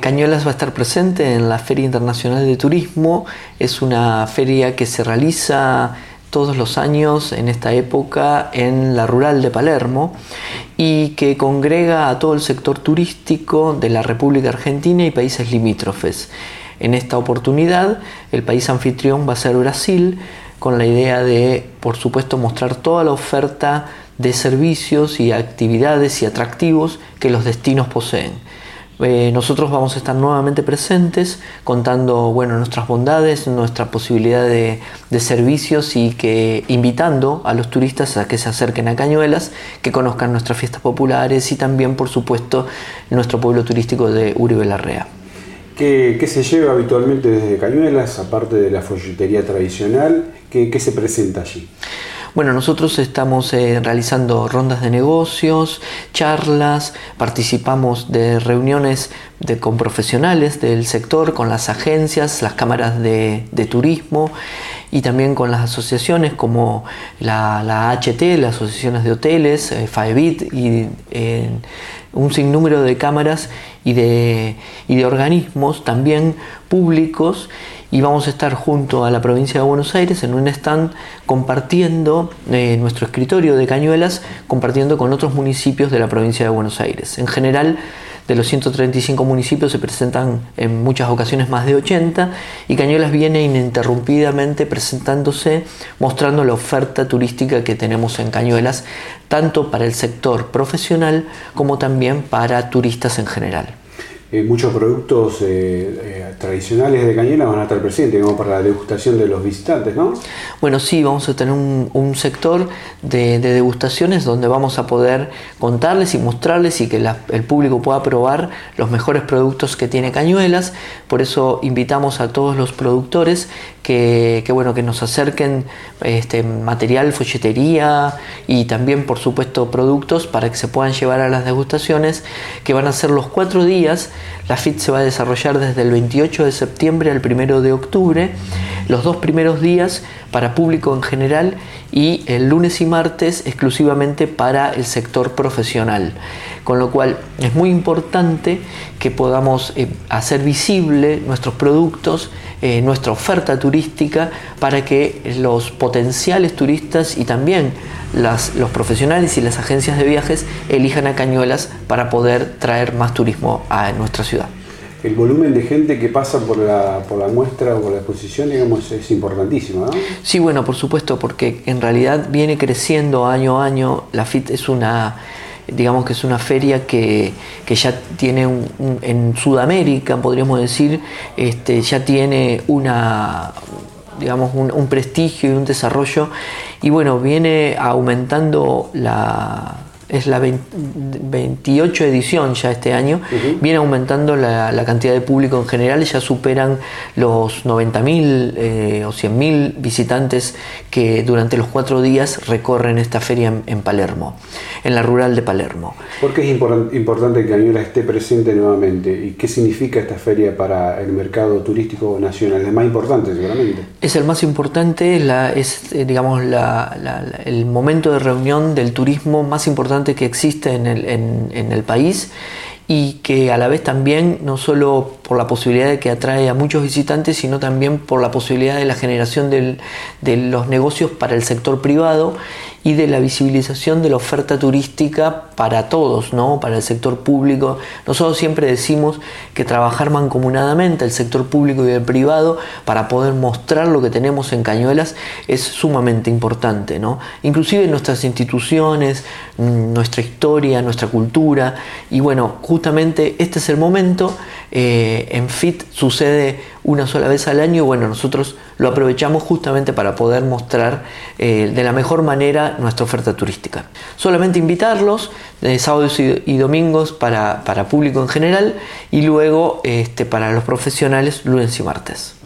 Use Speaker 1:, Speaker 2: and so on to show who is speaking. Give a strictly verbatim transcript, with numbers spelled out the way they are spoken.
Speaker 1: Cañuelas va a estar presente en la Feria Internacional de Turismo. Es una feria que se realiza todos los años en esta época en la Rural de Palermo y que congrega a todo el sector turístico de la República Argentina y países limítrofes. En esta oportunidad, el país anfitrión va a ser Brasil, con la idea de, por supuesto, mostrar toda la oferta de servicios y actividades y atractivos que los destinos poseen. Eh, nosotros vamos a estar nuevamente presentes contando bueno, nuestras bondades, nuestra posibilidad de, de servicios y que invitando a los turistas a que se acerquen a Cañuelas, que conozcan nuestras fiestas populares y también, por supuesto, nuestro pueblo turístico de Uribe Larrea.
Speaker 2: ¿Qué, qué se lleva habitualmente desde Cañuelas, aparte de la folletería tradicional? ¿Qué, qué se presenta allí?
Speaker 1: Bueno, nosotros estamos eh, realizando rondas de negocios, charlas, participamos de reuniones de, con profesionales del sector, con las agencias, las cámaras de, de turismo y también con las asociaciones como la, la H T, las asociaciones de hoteles, eh, FAEBIT y eh, un sinnúmero de cámaras y de, y de organismos también públicos. Y vamos a estar junto a la provincia de Buenos Aires en un stand compartiendo eh, nuestro escritorio de Cañuelas, compartiendo con otros municipios de la provincia de Buenos Aires. En general, de los ciento treinta y cinco municipios se presentan en muchas ocasiones más de ochenta y Cañuelas viene ininterrumpidamente presentándose, mostrando la oferta turística que tenemos en Cañuelas, tanto para el sector profesional como también para turistas en general.
Speaker 2: Eh, muchos productos eh, eh, tradicionales de Cañuelas van a estar presentes, como para la degustación de los visitantes, ¿no?
Speaker 1: Bueno, sí, vamos a tener un, un sector de, de degustaciones donde vamos a poder contarles y mostrarles y que la, el público pueda probar los mejores productos que tiene Cañuelas. Por eso invitamos a todos los productores que, que, bueno, que nos acerquen este, material, folletería y también, por supuesto, productos para que se puedan llevar a las degustaciones, que van a ser los cuatro días. La F I T se va a desarrollar desde el veintiocho de septiembre al primero de octubre, los dos primeros días para público en general y el lunes y martes exclusivamente para el sector profesional. Con lo cual es muy importante que podamos eh, hacer visible nuestros productos, eh, nuestra oferta turística para que los potenciales turistas y también las, los profesionales y las agencias de viajes elijan a Cañuelas para poder traer más turismo a nuestra ciudad.
Speaker 2: El volumen de gente que pasa por la, por la muestra o por la exposición, digamos, es importantísimo, ¿no?
Speaker 1: Sí, bueno, por supuesto, porque en realidad viene creciendo año a año. La F I T es una, digamos que es una feria que, que ya tiene, un, un, en Sudamérica, podríamos decir, este, ya tiene una... digamos un, un prestigio y un desarrollo y bueno, viene aumentando la es la veintiocho edición ya este año, uh-huh. Viene aumentando la, la cantidad de público en general, ya superan los noventa mil eh, o cien mil visitantes que durante los cuatro días recorren esta feria en, en Palermo, en la Rural de Palermo.
Speaker 2: ¿Por qué es import- importante que Cañuelas esté presente nuevamente? ¿Y qué significa esta feria para el mercado turístico nacional? Es más importante seguramente.
Speaker 1: Es el más importante, la, es eh, digamos la, la, la, el momento de reunión del turismo más importante que existe en el, en, en el país y que a la vez también no solo por la posibilidad de que atrae a muchos visitantes, sino también por la posibilidad de la generación del, de los negocios para el sector privado y de la visibilización de la oferta turística para todos, ¿no? Para el sector público. Nosotros siempre decimos que trabajar mancomunadamente el sector público y el privado para poder mostrar lo que tenemos en Cañuelas es sumamente importante, ¿no? Inclusive nuestras instituciones, nuestra historia, nuestra cultura y bueno, justamente este es el momento. Eh, en F I T sucede una sola vez al año, bueno, nosotros lo aprovechamos justamente para poder mostrar eh, de la mejor manera nuestra oferta turística. Solamente invitarlos eh, sábados y, y domingos para, para público en general y luego este, para los profesionales lunes y martes.